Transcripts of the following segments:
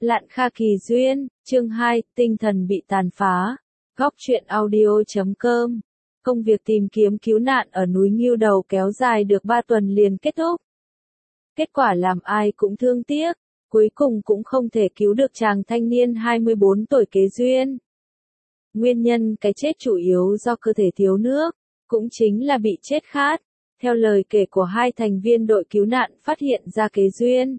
Lạn Kha Kỳ Duyên, chương 2, tinh thần bị tàn phá. Góc truyện audio.com. Công việc tìm kiếm cứu nạn ở núi Ngưu Đầu kéo dài được 3 tuần liền kết thúc. Kết quả làm ai cũng thương tiếc, cuối cùng cũng không thể cứu được chàng thanh niên 24 tuổi Kế Duyên. Nguyên nhân cái chết chủ yếu do cơ thể thiếu nước, cũng chính là bị chết khát, theo lời kể của 2 thành viên đội cứu nạn phát hiện ra Kế Duyên.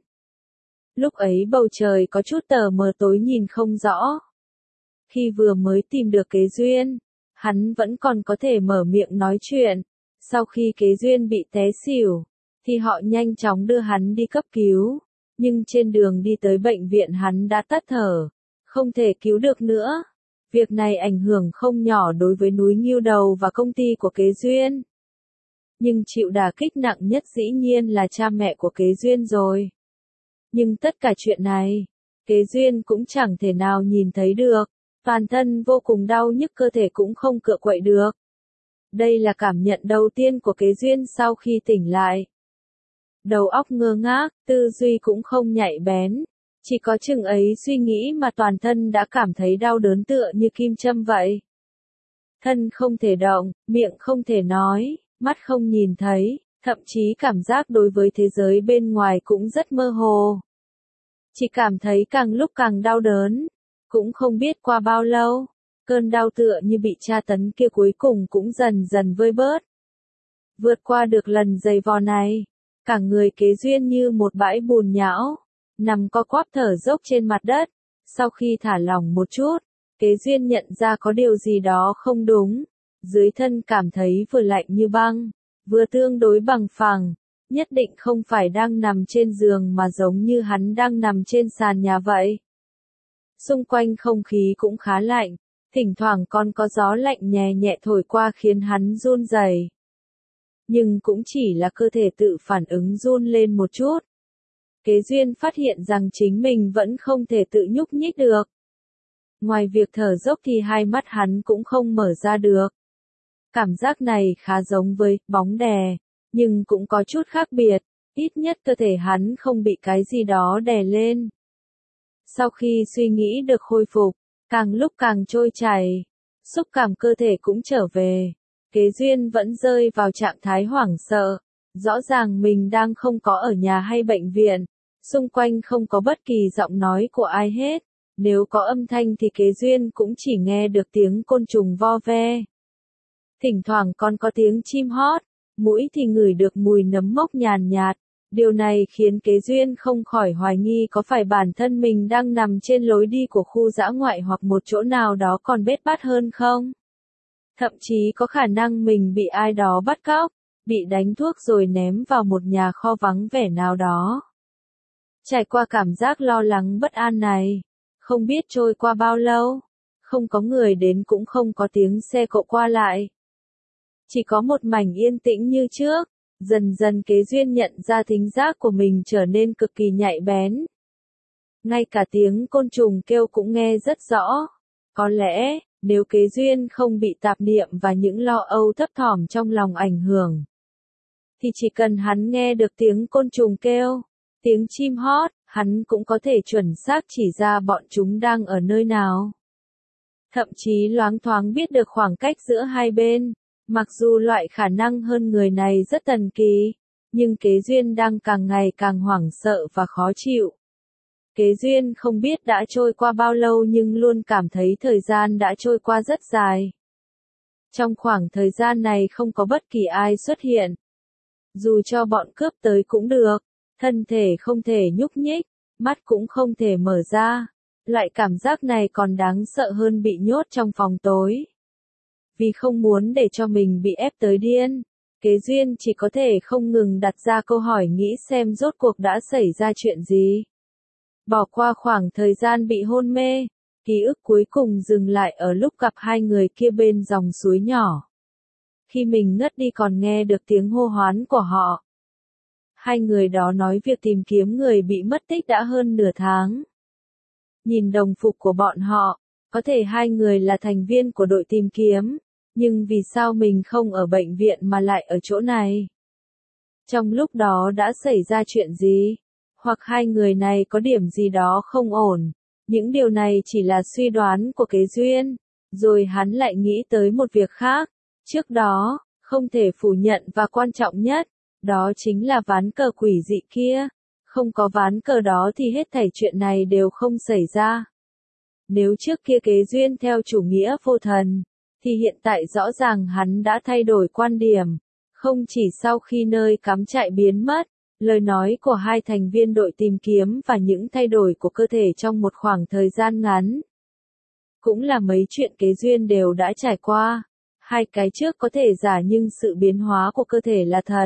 Lúc ấy bầu trời có chút tờ mờ tối nhìn không rõ. Khi vừa mới tìm được Kế Duyên, hắn vẫn còn có thể mở miệng nói chuyện. Sau khi Kế Duyên bị té xỉu, thì họ nhanh chóng đưa hắn đi cấp cứu. Nhưng trên đường đi tới bệnh viện hắn đã tắt thở, không thể cứu được nữa. Việc này ảnh hưởng không nhỏ đối với núi Ngưu Đầu và công ty của Kế Duyên. Nhưng chịu đả kích nặng nhất dĩ nhiên là cha mẹ của Kế Duyên rồi. Nhưng tất cả chuyện này, Kế Duyên cũng chẳng thể nào nhìn thấy được, toàn thân vô cùng đau nhức, cơ thể cũng không cựa quậy được. Đây là cảm nhận đầu tiên của Kế Duyên sau khi tỉnh lại. Đầu óc ngơ ngác, tư duy cũng không nhạy bén, chỉ có chừng ấy suy nghĩ mà toàn thân đã cảm thấy đau đớn tựa như kim châm vậy. Thân không thể động, miệng không thể nói, mắt không nhìn thấy. Thậm chí cảm giác đối với thế giới bên ngoài cũng rất mơ hồ. Chỉ cảm thấy càng lúc càng đau đớn. Cũng không biết qua bao lâu, cơn đau tựa như bị tra tấn kia cuối cùng cũng dần dần vơi bớt. Vượt qua được lần giày vò này, cả người Kế Duyên như một bãi bùn nhão, nằm co quắp thở dốc trên mặt đất. Sau khi thả lỏng một chút, Kế Duyên nhận ra có điều gì đó không đúng. Dưới thân cảm thấy vừa lạnh như băng, vừa tương đối bằng phẳng, nhất định không phải đang nằm trên giường mà giống như hắn đang nằm trên sàn nhà vậy. Xung quanh không khí cũng khá lạnh, thỉnh thoảng còn có gió lạnh nhẹ nhẹ thổi qua khiến hắn run rẩy. Nhưng cũng chỉ là cơ thể tự phản ứng run lên một chút. Kế Duyên phát hiện rằng chính mình vẫn không thể tự nhúc nhích được. Ngoài việc thở dốc thì hai mắt hắn cũng không mở ra được. Cảm giác này khá giống với bóng đè, nhưng cũng có chút khác biệt, ít nhất cơ thể hắn không bị cái gì đó đè lên. Sau khi suy nghĩ được khôi phục, càng lúc càng trôi chảy, xúc cảm cơ thể cũng trở về. Kế Duyên vẫn rơi vào trạng thái hoảng sợ, rõ ràng mình đang không có ở nhà hay bệnh viện, xung quanh không có bất kỳ giọng nói của ai hết, nếu có âm thanh thì Kế Duyên cũng chỉ nghe được tiếng côn trùng vo ve. Thỉnh thoảng còn có tiếng chim hót, mũi thì ngửi được mùi nấm mốc nhàn nhạt. Điều này khiến Kế Duyên không khỏi hoài nghi có phải bản thân mình đang nằm trên lối đi của khu dã ngoại hoặc một chỗ nào đó còn bết bát hơn không? Thậm chí có khả năng mình bị ai đó bắt cóc, bị đánh thuốc rồi ném vào một nhà kho vắng vẻ nào đó. Trải qua cảm giác lo lắng bất an này, không biết trôi qua bao lâu, không có người đến cũng không có tiếng xe cộ qua lại. Chỉ có một mảnh yên tĩnh như trước, dần dần Kế Duyên nhận ra thính giác của mình trở nên cực kỳ nhạy bén. Ngay cả tiếng côn trùng kêu cũng nghe rất rõ. Có lẽ, nếu Kế Duyên không bị tạp niệm và những lo âu thấp thỏm trong lòng ảnh hưởng, thì chỉ cần hắn nghe được tiếng côn trùng kêu, tiếng chim hót, hắn cũng có thể chuẩn xác chỉ ra bọn chúng đang ở nơi nào. Thậm chí loáng thoáng biết được khoảng cách giữa hai bên. Mặc dù loại khả năng hơn người này rất thần kỳ, nhưng Kế Duyên đang càng ngày càng hoảng sợ và khó chịu. Kế Duyên không biết đã trôi qua bao lâu nhưng luôn cảm thấy thời gian đã trôi qua rất dài. Trong khoảng thời gian này không có bất kỳ ai xuất hiện. Dù cho bọn cướp tới cũng được, thân thể không thể nhúc nhích, mắt cũng không thể mở ra. Loại cảm giác này còn đáng sợ hơn bị nhốt trong phòng tối. Vì không muốn để cho mình bị ép tới điên, Kế Duyên chỉ có thể không ngừng đặt ra câu hỏi nghĩ xem rốt cuộc đã xảy ra chuyện gì. Bỏ qua khoảng thời gian bị hôn mê, ký ức cuối cùng dừng lại ở lúc gặp hai người kia bên dòng suối nhỏ. Khi mình ngất đi còn nghe được tiếng hô hoán của họ. Hai người đó nói việc tìm kiếm người bị mất tích đã hơn nửa tháng. Nhìn đồng phục của bọn họ, có thể hai người là thành viên của đội tìm kiếm, nhưng vì sao mình không ở bệnh viện mà lại ở chỗ này? Trong lúc đó đã xảy ra chuyện gì? Hoặc hai người này có điểm gì đó không ổn. Những điều này chỉ là suy đoán của Kế Duyên. Rồi hắn lại nghĩ tới một việc khác. Trước đó, không thể phủ nhận và quan trọng nhất, đó chính là ván cờ quỷ dị kia. Không có ván cờ đó thì hết thảy chuyện này đều không xảy ra. Nếu trước kia Kế Duyên theo chủ nghĩa vô thần, thì hiện tại rõ ràng hắn đã thay đổi quan điểm. Không chỉ sau khi nơi cắm trại biến mất, lời nói của hai thành viên đội tìm kiếm và những thay đổi của cơ thể trong một khoảng thời gian ngắn. Cũng là mấy chuyện Kế Duyên đều đã trải qua. Hai cái trước có thể giả nhưng sự biến hóa của cơ thể là thật.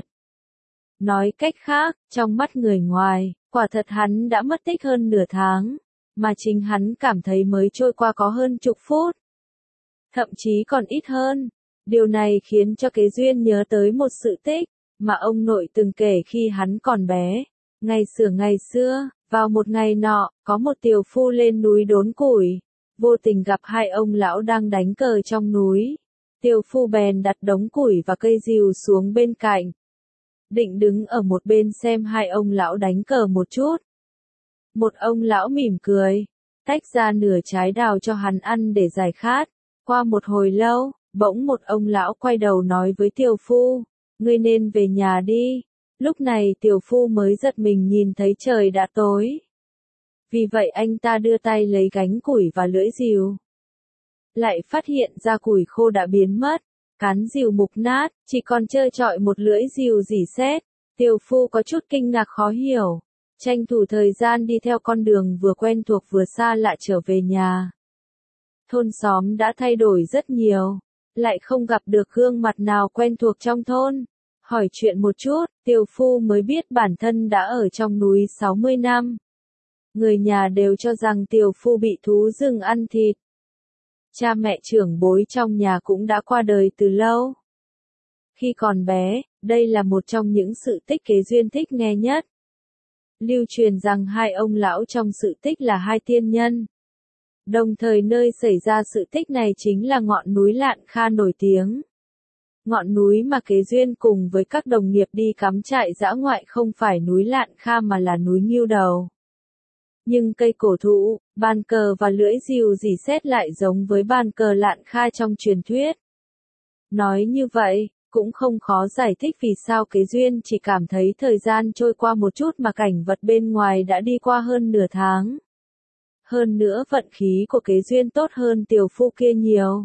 Nói cách khác, trong mắt người ngoài, quả thật hắn đã mất tích hơn nửa tháng, mà chính hắn cảm thấy mới trôi qua có hơn chục phút. Thậm chí còn ít hơn. Điều này khiến cho Kế Duyên nhớ tới một sự tích mà ông nội từng kể khi hắn còn bé. Ngày xưa, vào một ngày nọ, có một tiều phu lên núi đốn củi, vô tình gặp hai ông lão đang đánh cờ trong núi. Tiều phu bèn đặt đống củi và cây rìu xuống bên cạnh, định đứng ở một bên xem hai ông lão đánh cờ một chút. Một ông lão mỉm cười, tách ra nửa trái đào cho hắn ăn để giải khát. Qua một hồi lâu, bỗng một ông lão quay đầu nói với tiều phu, ngươi nên về nhà đi. Lúc này tiều phu mới giật mình nhìn thấy trời đã tối. Vì vậy anh ta đưa tay lấy gánh củi và lưỡi rìu. Lại phát hiện ra củi khô đã biến mất, cán rìu mục nát, chỉ còn trơ trọi một lưỡi rìu rỉ sét. Tiều phu có chút kinh ngạc khó hiểu, tranh thủ thời gian đi theo con đường vừa quen thuộc vừa xa lạ trở về nhà. Thôn xóm đã thay đổi rất nhiều, lại không gặp được gương mặt nào quen thuộc trong thôn. Hỏi chuyện một chút, tiều phu mới biết bản thân đã ở trong núi 60 năm. Người nhà đều cho rằng tiều phu bị thú rừng ăn thịt. Cha mẹ trưởng bối trong nhà cũng đã qua đời từ lâu. Khi còn bé, đây là một trong những sự tích Kế Duyên thích nghe nhất. Lưu truyền rằng hai ông lão trong sự tích là hai tiên nhân. Đồng thời nơi xảy ra sự tích này chính là ngọn núi Lạn Kha nổi tiếng. Ngọn núi mà Kế Duyên cùng với các đồng nghiệp đi cắm trại dã ngoại không phải núi Lạn Kha mà là núi Ngưu Đầu. Nhưng cây cổ thụ, bàn cờ và lưỡi rìu rỉ sét lại giống với bàn cờ Lạn Kha trong truyền thuyết. Nói như vậy, cũng không khó giải thích vì sao Kế Duyên chỉ cảm thấy thời gian trôi qua một chút mà cảnh vật bên ngoài đã đi qua hơn nửa tháng. Hơn nữa vận khí của Kế Duyên tốt hơn tiều phu kia nhiều.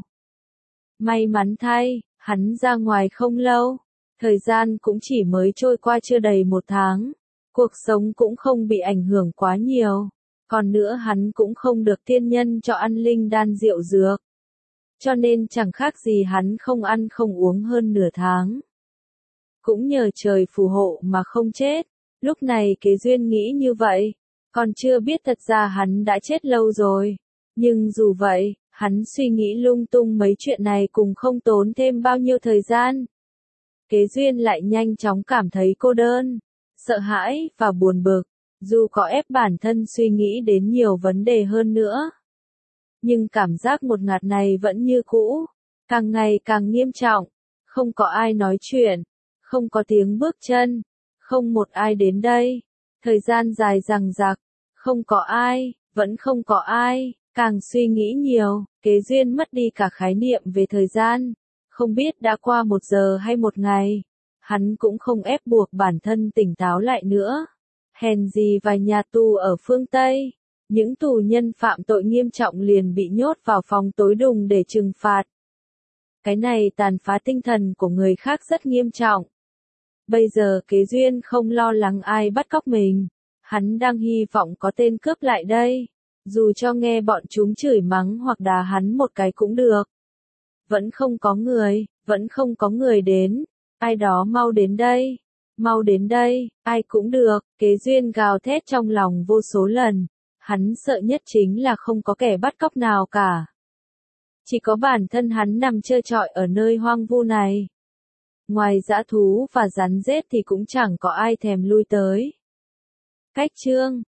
May mắn thay, hắn ra ngoài không lâu, thời gian cũng chỉ mới trôi qua chưa đầy một tháng. Cuộc sống cũng không bị ảnh hưởng quá nhiều. Còn nữa hắn cũng không được tiên nhân cho ăn linh đan rượu dược. Cho nên chẳng khác gì hắn không ăn không uống hơn nửa tháng. Cũng nhờ trời phù hộ mà không chết. Lúc này Kế Duyên nghĩ như vậy. Còn chưa biết thật ra hắn đã chết lâu rồi. Nhưng dù vậy, hắn suy nghĩ lung tung mấy chuyện này cũng không tốn thêm bao nhiêu thời gian. Kế Duyên lại nhanh chóng cảm thấy cô đơn, sợ hãi và buồn bực, dù có ép bản thân suy nghĩ đến nhiều vấn đề hơn nữa. Nhưng cảm giác ngột ngạt này vẫn như cũ, càng ngày càng nghiêm trọng, không có ai nói chuyện, không có tiếng bước chân, không một ai đến đây, thời gian dài dằng dặc, không có ai, vẫn không có ai, càng suy nghĩ nhiều, Kế Duyên mất đi cả khái niệm về thời gian, không biết đã qua 1 giờ hay 1 ngày. Hắn cũng không ép buộc bản thân tỉnh táo lại nữa. Hèn gì vài nhà tù ở phương Tây, những tù nhân phạm tội nghiêm trọng liền bị nhốt vào phòng tối đùng để trừng phạt. Cái này tàn phá tinh thần của người khác rất nghiêm trọng. Bây giờ Kế Duyên không lo lắng ai bắt cóc mình. Hắn đang hy vọng có tên cướp lại đây. Dù cho nghe bọn chúng chửi mắng hoặc đá hắn một cái cũng được. Vẫn không có người đến. Ai đó mau đến đây, ai cũng được. Kế Duyên gào thét trong lòng vô số lần. Hắn sợ nhất chính là không có kẻ bắt cóc nào cả. Chỉ có bản thân hắn nằm trơ trọi ở nơi hoang vu này. Ngoài dã thú và rắn rết thì cũng chẳng có ai thèm lui tới. Cách chương